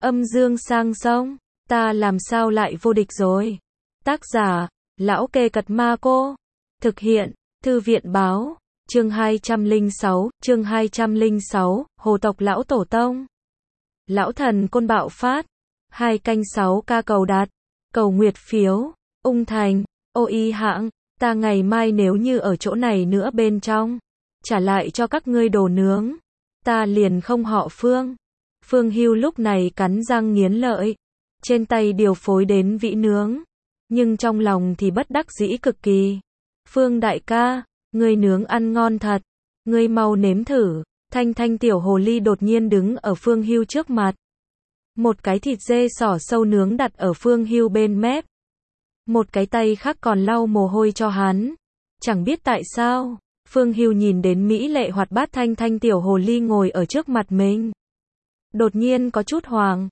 Âm dương sang sông, ta làm sao lại vô địch rồi. Tác giả, Lão Kê Cật Ma Cô. Thực hiện, Thư viện báo. Chương 206, Hồ tộc Lão Tổ Tông. Lão thần côn bạo phát. 2/6 cầu đặt. Cầu nguyệt phiếu. Ung Thành. Ô Y hạng. Ta ngày mai nếu như ở chỗ này nữa bên trong, trả lại cho các ngươi đồ nướng, ta liền không họ Phương. Phương Hưu lúc này cắn răng nghiến lợi, trên tay điều phối đến vĩ nướng, nhưng trong lòng thì bất đắc dĩ cực kỳ. Phương đại ca, ngươi nướng ăn ngon thật, ngươi mau nếm thử. Thanh Thanh tiểu hồ ly đột nhiên đứng ở Phương Hưu trước mặt. Một cái thịt dê xỏ sâu nướng đặt ở Phương Hưu bên mép. Một cái tay khác còn lau mồ hôi cho hắn. Chẳng biết tại sao, Phương Hưu nhìn đến mỹ lệ hoạt bát Thanh Thanh tiểu hồ ly ngồi ở trước mặt mình. Đột nhiên có chút hoàng.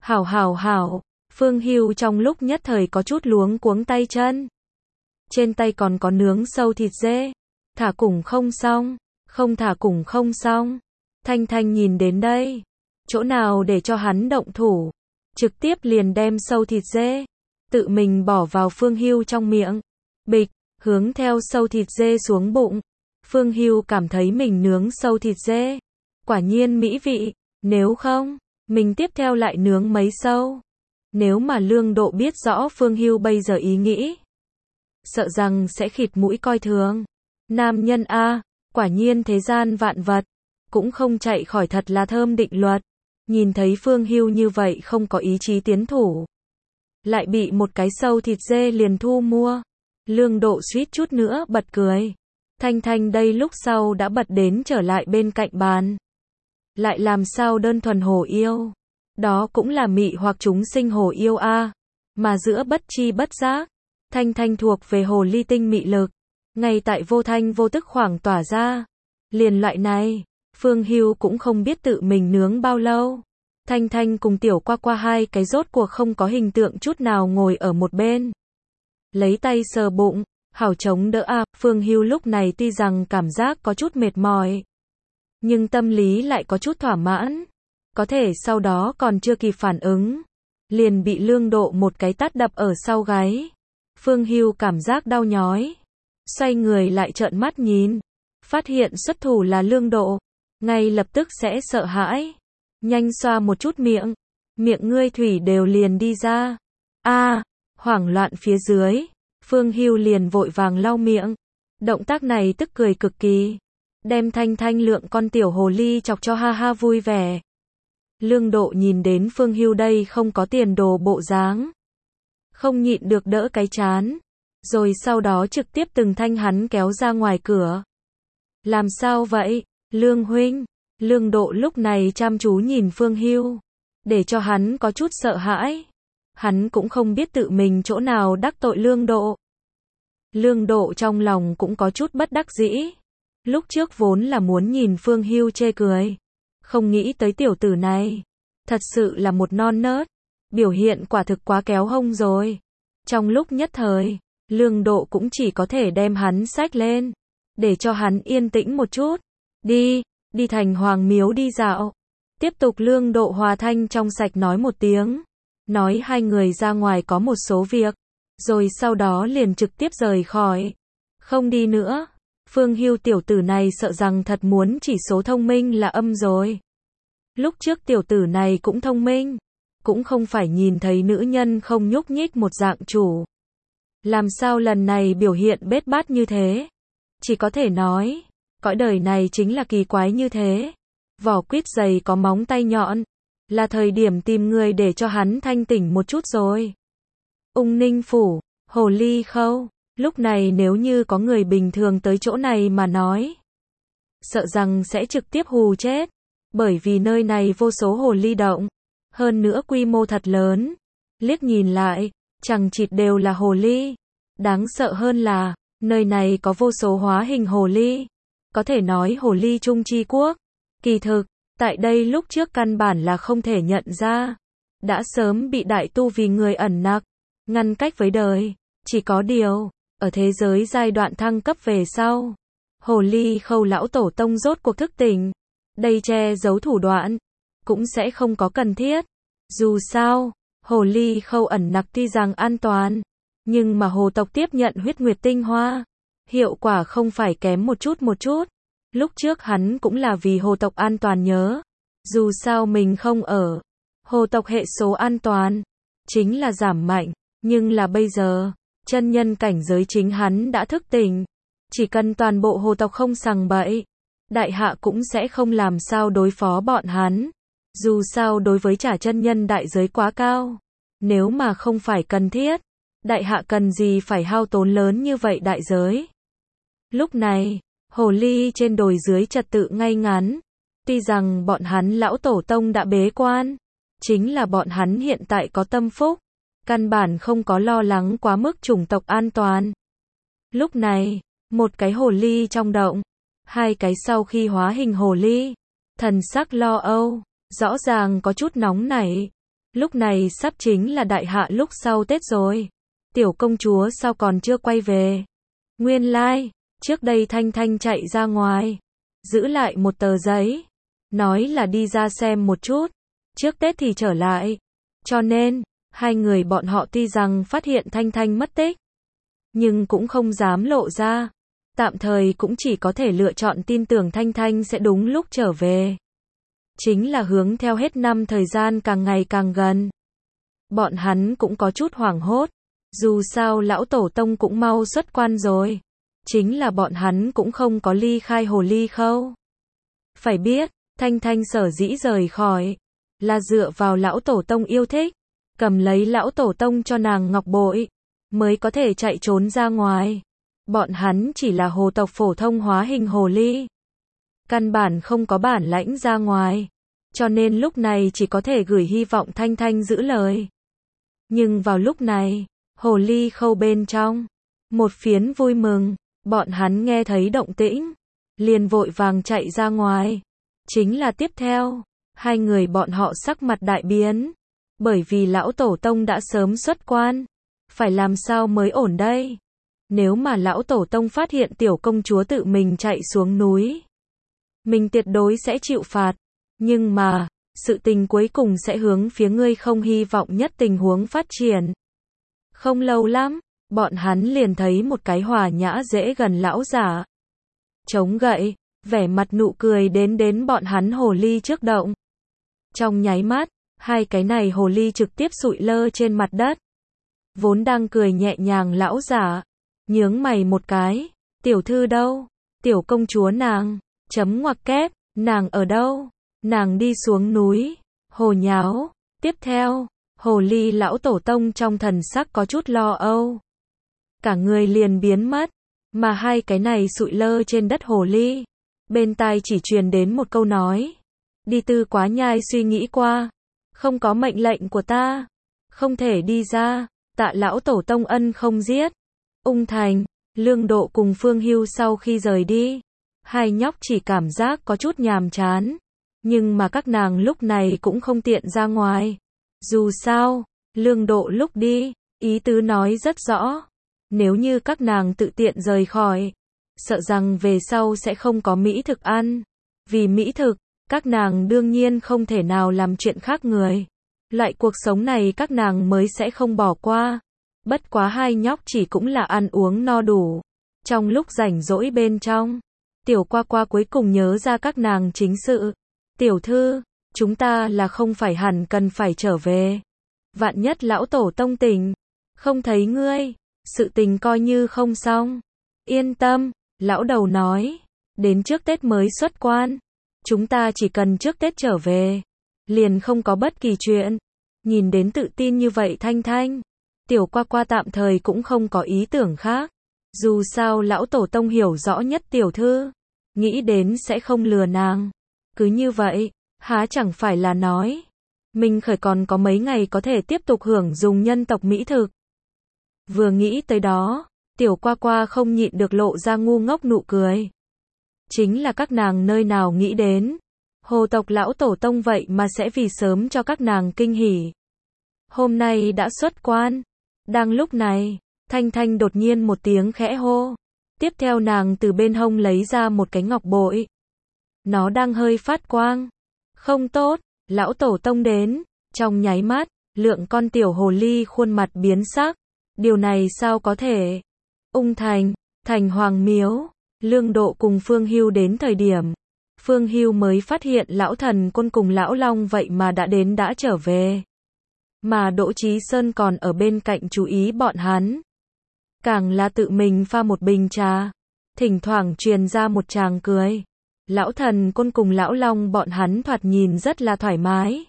Hảo. Phương Hưu trong lúc nhất thời có chút luống cuống tay chân. Trên tay còn có nướng sâu thịt dê. Thả cùng không xong. Không thả cùng không xong. Thanh Thanh nhìn đến đây. Chỗ nào để cho hắn động thủ. Trực tiếp liền đem sâu thịt dê. Tự mình bỏ vào Phương Hưu trong miệng. Bịch, hướng theo sâu thịt dê xuống bụng. Phương Hưu cảm thấy mình nướng sâu thịt dê. Quả nhiên mỹ vị. Nếu không, mình tiếp theo lại nướng mấy sâu. Nếu mà Lương Độ biết rõ Phương Hưu bây giờ ý nghĩ, sợ rằng sẽ khịt mũi coi thường. Nam nhân a, quả nhiên thế gian vạn vật cũng không chạy khỏi thật là thơm định luật. Nhìn thấy Phương Hưu như vậy không có ý chí tiến thủ, lại bị một cái sâu thịt dê liền thu mua. Lương Độ suýt chút nữa bật cười. Thanh Thanh đây lúc sau đã bật đến trở lại bên cạnh bàn. Lại làm sao đơn thuần hồ yêu. Đó cũng là mị hoặc chúng sinh hồ yêu a. Mà giữa bất chi bất giác, Thanh Thanh thuộc về hồ ly tinh mị lực. Ngay tại vô thanh vô tức khoảng tỏa ra. Liền loại này, Phương Hưu cũng không biết tự mình nướng bao lâu. Thanh Thanh cùng tiểu qua hai cái rốt cuộc không có hình tượng chút nào ngồi ở một bên. Lấy tay sờ bụng, hảo chống đỡ a. Phương Hưu lúc này tuy rằng cảm giác có chút mệt mỏi, nhưng tâm lý lại có chút thỏa mãn. Có thể sau đó còn chưa kịp phản ứng, liền bị Lương Độ một cái tát đập ở sau gáy. Phương Hưu cảm giác đau nhói, xoay người lại trợn mắt nhìn, phát hiện xuất thủ là Lương Độ, ngay lập tức sẽ sợ hãi. Nhanh xoa một chút miệng, miệng ngươi thủy đều liền đi ra. Hoảng loạn phía dưới, Phương Hưu liền vội vàng lau miệng. Động tác này tức cười cực kỳ, đem Thanh Thanh lượng con tiểu hồ ly chọc cho ha ha vui vẻ. Lương Độ nhìn đến Phương Hưu đây không có tiền đồ bộ dáng, không nhịn được đỡ cái chán, rồi sau đó trực tiếp từng thanh hắn kéo ra ngoài cửa. Làm sao vậy, Lương huynh? Lương Độ lúc này chăm chú nhìn Phương Hưu, để cho hắn có chút sợ hãi. Hắn cũng không biết tự mình chỗ nào đắc tội Lương Độ. Lương Độ trong lòng cũng có chút bất đắc dĩ. Lúc trước vốn là muốn nhìn Phương Hưu chê cười, không nghĩ tới tiểu tử này thật sự là một non nớt, biểu hiện quả thực quá kéo hông rồi. Trong lúc nhất thời, Lương Độ cũng chỉ có thể đem hắn xách lên, để cho hắn yên tĩnh một chút. Đi thành Hoàng Miếu đi dạo. Tiếp tục Lương Độ hòa thanh trong sạch nói một tiếng, nói hai người ra ngoài có một số việc, rồi sau đó liền trực tiếp rời khỏi. Không đi nữa. Phương Hưu tiểu tử này sợ rằng thật muốn chỉ số thông minh là âm rồi. Lúc trước tiểu tử này cũng thông minh, cũng không phải nhìn thấy nữ nhân không nhúc nhích một dạng chủ. Làm sao lần này biểu hiện bết bát như thế? Chỉ có thể nói, cõi đời này chính là kỳ quái như thế. Vỏ quýt dày có móng tay nhọn, là thời điểm tìm người để cho hắn thanh tỉnh một chút rồi. Ung Ninh phủ, hồ ly khâu. Lúc này nếu như có người bình thường tới chỗ này mà nói, sợ rằng sẽ trực tiếp hù chết. Bởi vì nơi này vô số hồ ly động, hơn nữa quy mô thật lớn. Liếc nhìn lại, chằng chịt đều là hồ ly. Đáng sợ hơn là, nơi này có vô số hóa hình hồ ly. Có thể nói hồ ly trung chi quốc. Kỳ thực, tại đây lúc trước căn bản là không thể nhận ra. Đã sớm bị đại tu vì người ẩn nặc, ngăn cách với đời. Chỉ có điều, ở thế giới giai đoạn thăng cấp về sau, hồ ly khâu lão tổ tông rốt cuộc thức tỉnh. Đây che giấu thủ đoạn cũng sẽ không có cần thiết. Dù sao, hồ ly khâu ẩn nặc tuy rằng an toàn, nhưng mà hồ tộc tiếp nhận huyết nguyệt tinh hoa, hiệu quả không phải kém một chút. Lúc trước hắn cũng là vì hồ tộc an toàn nhớ. Dù sao mình không ở. Hồ tộc hệ số an toàn chính là giảm mạnh, nhưng là bây giờ, chân nhân cảnh giới chính hắn đã thức tỉnh. Chỉ cần toàn bộ hồ tộc không sằng bậy, đại hạ cũng sẽ không làm sao đối phó bọn hắn. Dù sao đối với trả chân nhân đại giới quá cao. Nếu mà không phải cần thiết, đại hạ cần gì phải hao tốn lớn như vậy đại giới. Lúc này, hồ ly trên đồi dưới trật tự ngay ngắn. Tuy rằng bọn hắn lão tổ tông đã bế quan, chính là bọn hắn hiện tại có tâm phúc, căn bản không có lo lắng quá mức chủng tộc an toàn. Lúc này, một cái hồ ly trong động, hai cái sau khi hóa hình hồ ly, thần sắc lo âu, rõ ràng có chút nóng nảy. Lúc này sắp chính là đại hạ lúc sau Tết rồi. Tiểu công chúa sao còn chưa quay về? Nguyên lai, trước đây Thanh Thanh chạy ra ngoài, giữ lại một tờ giấy, nói là đi ra xem một chút, trước Tết thì trở lại. Cho nên, hai người bọn họ tuy rằng phát hiện Thanh Thanh mất tích, nhưng cũng không dám lộ ra. Tạm thời cũng chỉ có thể lựa chọn tin tưởng Thanh Thanh sẽ đúng lúc trở về. Chính là hướng theo hết năm thời gian càng ngày càng gần. Bọn hắn cũng có chút hoảng hốt. Dù sao lão tổ tông cũng mau xuất quan rồi. Chính là bọn hắn cũng không có ly khai hồ ly khâu. Phải biết, Thanh Thanh sở dĩ rời khỏi, là dựa vào lão tổ tông yêu thích, cầm lấy lão tổ tông cho nàng ngọc bội, mới có thể chạy trốn ra ngoài. Bọn hắn chỉ là hồ tộc phổ thông hóa hình hồ ly. Căn bản không có bản lãnh ra ngoài. Cho nên lúc này chỉ có thể gửi hy vọng Thanh Thanh giữ lời. Nhưng vào lúc này, hồ ly khâu bên trong, một phiến vui mừng, bọn hắn nghe thấy động tĩnh, liền vội vàng chạy ra ngoài. Chính là tiếp theo, hai người bọn họ sắc mặt đại biến, bởi vì lão tổ tông đã sớm xuất quan. Phải làm sao mới ổn đây? Nếu mà lão tổ tông phát hiện tiểu công chúa tự mình chạy xuống núi, mình tuyệt đối sẽ chịu phạt. Nhưng mà, sự tình cuối cùng sẽ hướng phía ngươi không hy vọng nhất tình huống phát triển. Không lâu lắm, bọn hắn liền thấy một cái hòa nhã dễ gần lão giả. Chống gậy, vẻ mặt nụ cười đến bọn hắn hồ ly trước động. Trong nháy mắt, hai cái này hồ ly trực tiếp sụi lơ trên mặt đất. Vốn đang cười nhẹ nhàng lão giả, nhướng mày một cái, tiểu thư đâu? Tiểu công chúa nàng, chấm ngoặc kép, nàng ở đâu? Nàng đi xuống núi, hồ nháo. Tiếp theo, hồ ly lão tổ tông trong thần sắc có chút lo âu. Cả người liền biến mất, mà hai cái này sụi lơ trên đất hồ ly. Bên tai chỉ truyền đến một câu nói. Đi Tư Quá Nhai suy nghĩ qua, không có mệnh lệnh của ta, không thể đi ra, tạ lão tổ tông ân không giết. Ung Thành, Lương Độ cùng Phương Hưu sau khi rời đi, hai nhóc chỉ cảm giác có chút nhàm chán. Nhưng mà các nàng lúc này cũng không tiện ra ngoài. Dù sao, Lương Độ lúc đi, ý tứ nói rất rõ. Nếu như các nàng tự tiện rời khỏi, sợ rằng về sau sẽ không có mỹ thực ăn. Vì mỹ thực, các nàng đương nhiên không thể nào làm chuyện khác người. Loại cuộc sống này các nàng mới sẽ không bỏ qua. Bất quá hai nhóc chỉ cũng là ăn uống no đủ. Trong lúc rảnh rỗi bên trong, Tiểu Qua Qua cuối cùng nhớ ra các nàng chính sự. Tiểu thư, chúng ta là không phải hẳn cần phải trở về. Vạn nhất lão tổ tông tỉnh, không thấy ngươi, sự tình coi như không xong. Yên tâm, lão đầu nói, đến trước Tết mới xuất quan. Chúng ta chỉ cần trước Tết trở về, liền không có bất kỳ chuyện. Nhìn đến tự tin như vậy Thanh Thanh, Tiểu Qua Qua tạm thời cũng không có ý tưởng khác. Dù sao lão tổ tông hiểu rõ nhất tiểu thư, nghĩ đến sẽ không lừa nàng. Cứ như vậy, há chẳng phải là nói, mình khởi còn có mấy ngày có thể tiếp tục hưởng dùng nhân tộc mỹ thực. Vừa nghĩ tới đó, Tiểu Qua Qua không nhịn được lộ ra ngu ngốc nụ cười. Chính là các nàng nơi nào nghĩ đến, hồ tộc lão tổ tông vậy mà sẽ vì sớm cho các nàng kinh hỉ. Hôm nay đã xuất quan. Đang lúc này, Thanh Thanh đột nhiên một tiếng khẽ hô. Tiếp theo nàng từ bên hông lấy ra một cái ngọc bội. Nó đang hơi phát quang. Không tốt, lão tổ tông đến. Trong nháy mắt, Lượng con tiểu hồ ly khuôn mặt biến sắc. Điều này sao có thể? Ung Thành, thành Hoàng Miếu, Lương Độ cùng Phương Hưu đến thời điểm, Phương Hưu mới phát hiện lão thần côn cùng lão long vậy mà đã trở về. Mà Đỗ Chí Sơn còn ở bên cạnh chú ý bọn hắn. Càng là tự mình pha một bình trà, thỉnh thoảng truyền ra một tràng cười. Lão thần côn cùng lão long bọn hắn thoạt nhìn rất là thoải mái.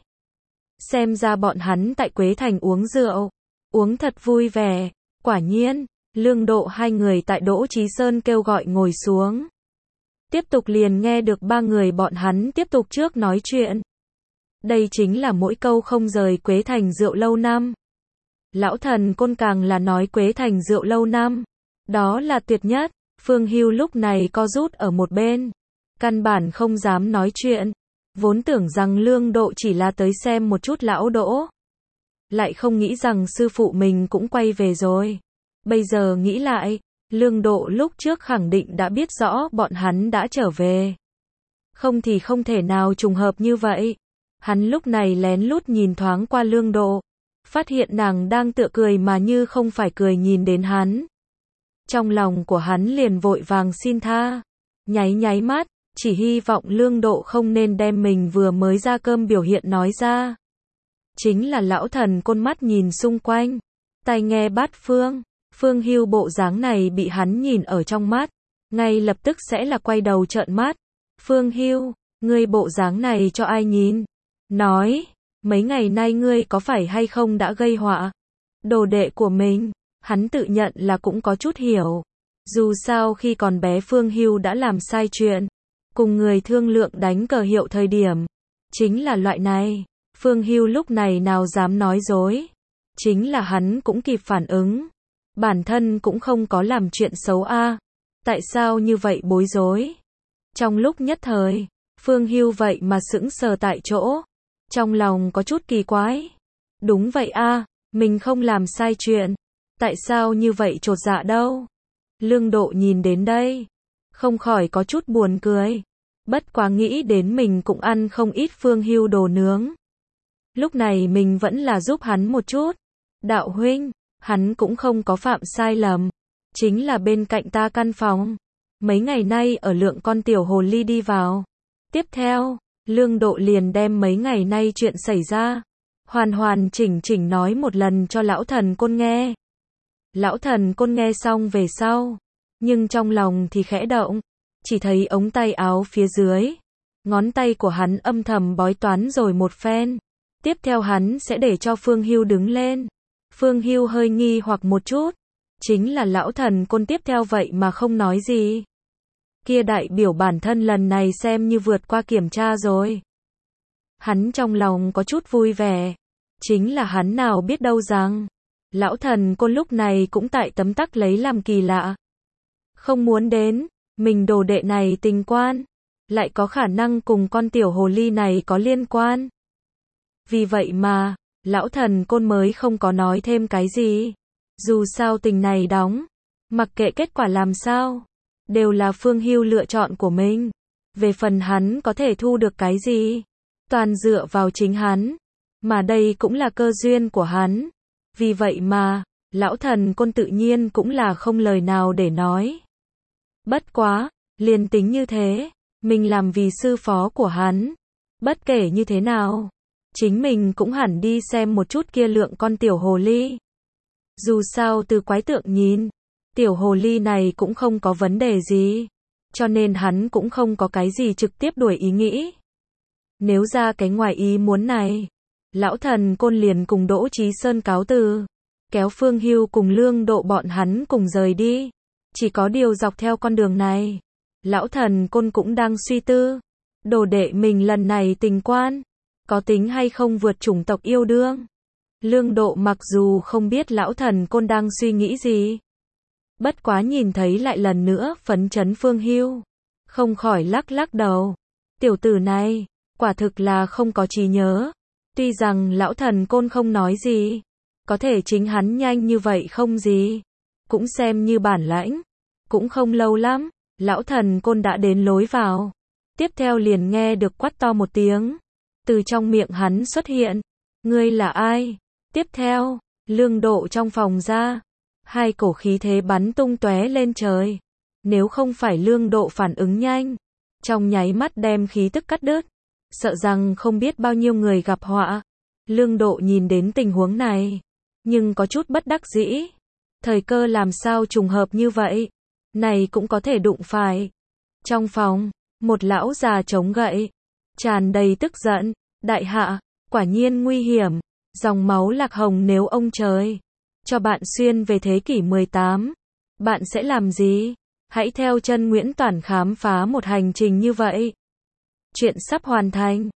Xem ra bọn hắn tại Quế Thành uống rượu, uống thật vui vẻ. Quả nhiên, Lương Độ hai người tại Đỗ Chí Sơn kêu gọi ngồi xuống. Tiếp tục liền nghe được ba người bọn hắn tiếp tục trước nói chuyện. Đây chính là mỗi câu không rời Quế Thành rượu lâu năm. Lão thần côn càng là nói Quế Thành rượu lâu năm. Đó là tuyệt nhất. Phương Hưu lúc này co rút ở một bên. Căn bản không dám nói chuyện. Vốn tưởng rằng Lương Độ chỉ là tới xem một chút lão Đỗ. Lại không nghĩ rằng sư phụ mình cũng quay về rồi. Bây giờ nghĩ lại, Lương Độ lúc trước khẳng định đã biết rõ bọn hắn đã trở về. Không thì không thể nào trùng hợp như vậy. Hắn lúc này lén lút nhìn thoáng qua Lương Độ. Phát hiện nàng đang tựa cười mà như không phải cười nhìn đến hắn. Trong lòng của hắn liền vội vàng xin tha. Nháy mắt, chỉ hy vọng Lương Độ không nên đem mình vừa mới ra cơm biểu hiện nói ra. Chính là lão thần côn mắt nhìn xung quanh, tai nghe bát phương. Phương Hưu bộ dáng này bị hắn nhìn ở trong mắt, ngay lập tức sẽ là quay đầu trợn mắt. Phương Hưu, ngươi bộ dáng này cho ai nhìn? Nói, mấy ngày nay ngươi có phải hay không đã gây họa? Đồ đệ của mình, hắn tự nhận là cũng có chút hiểu. Dù sao khi còn bé Phương Hưu đã làm sai chuyện, cùng người thương lượng đánh cờ hiệu thời điểm, chính là loại này. Phương Hưu lúc này nào dám nói dối, chính là hắn cũng kịp phản ứng. Bản thân cũng không có làm chuyện xấu a, tại sao như vậy bối rối? Trong lúc nhất thời, Phương Hưu vậy mà sững sờ tại chỗ, trong lòng có chút kỳ quái. Đúng vậy a, mình không làm sai chuyện, tại sao như vậy chột dạ đâu? Lương Độ nhìn đến đây, không khỏi có chút buồn cười. Bất quá nghĩ đến mình cũng ăn không ít Phương Hưu đồ nướng. Lúc này mình vẫn là giúp hắn một chút. Đạo huynh, hắn cũng không có phạm sai lầm. Chính là bên cạnh ta căn phòng. Mấy ngày nay ở Lượng con tiểu hồ ly đi vào. Tiếp theo, Lương Độ liền đem mấy ngày nay chuyện xảy ra. Hoàn chỉnh nói một lần cho lão thần côn nghe. Lão thần côn nghe xong về sau. Nhưng trong lòng thì khẽ động. Chỉ thấy ống tay áo phía dưới. Ngón tay của hắn âm thầm bói toán rồi một phen. Tiếp theo hắn sẽ để cho Phương Hưu đứng lên. Phương Hưu hơi nghi hoặc một chút. Chính là lão thần côn tiếp theo vậy mà không nói gì. Kia đại biểu bản thân lần này xem như vượt qua kiểm tra rồi. Hắn trong lòng có chút vui vẻ. Chính là hắn nào biết đâu rằng lão thần côn lúc này cũng tại tấm tắc lấy làm kỳ lạ. Không muốn đến, mình đồ đệ này tình quan, lại có khả năng cùng con tiểu hồ ly này có liên quan. Vì vậy mà, lão thần côn mới không có nói thêm cái gì. Dù sao tình này đóng, mặc kệ kết quả làm sao, đều là Phương Hưu lựa chọn của mình. Về phần hắn có thể thu được cái gì, toàn dựa vào chính hắn. Mà đây cũng là cơ duyên của hắn. Vì vậy mà, lão thần côn tự nhiên cũng là không lời nào để nói. Bất quá, liền tính như thế, mình làm vì sư phó của hắn. Bất kể như thế nào, chính mình cũng hẳn đi xem một chút kia Lượng con tiểu hồ ly. Dù sao từ quái tượng nhìn, tiểu hồ ly này cũng không có vấn đề gì. Cho nên hắn cũng không có cái gì trực tiếp đuổi ý nghĩ. Nếu ra cái ngoài ý muốn này, lão thần côn liền cùng Đỗ Chí Sơn cáo từ, kéo Phương Hưu cùng Lương Độ bọn hắn cùng rời đi. Chỉ có điều dọc theo con đường này, lão thần côn cũng đang suy tư, đồ đệ mình lần này tình quan, có tính hay không vượt chủng tộc yêu đương. Lương Độ mặc dù không biết lão thần côn đang suy nghĩ gì, bất quá nhìn thấy lại lần nữa phấn chấn Phương Hưu, không khỏi lắc đầu. Tiểu tử này, quả thực là không có trí nhớ. Tuy rằng lão thần côn không nói gì, có thể chính hắn nhanh như vậy không gì, cũng xem như bản lãnh. Cũng không lâu lắm, lão thần côn đã đến lối vào. Tiếp theo liền nghe được quát to một tiếng, từ trong miệng hắn xuất hiện Ngươi là ai? Tiếp theo, Lương Độ trong phòng ra. Hai cổ khí thế bắn tung tóe lên trời. Nếu không phải Lương Độ phản ứng nhanh, trong nháy mắt đem khí tức cắt đứt, sợ rằng không biết bao nhiêu người gặp họa. Lương Độ nhìn đến tình huống này, nhưng có chút bất đắc dĩ. Thời cơ làm sao trùng hợp như vậy? Này cũng có thể đụng phải. Trong phòng, một lão già chống gậy, tràn đầy tức giận. Đại hạ, quả nhiên nguy hiểm. Dòng máu Lạc Hồng nếu ông trời cho bạn xuyên về thế kỷ 18, bạn sẽ làm gì? Hãy theo chân Nguyễn Toản khám phá một hành trình như vậy. Chuyện sắp hoàn thành.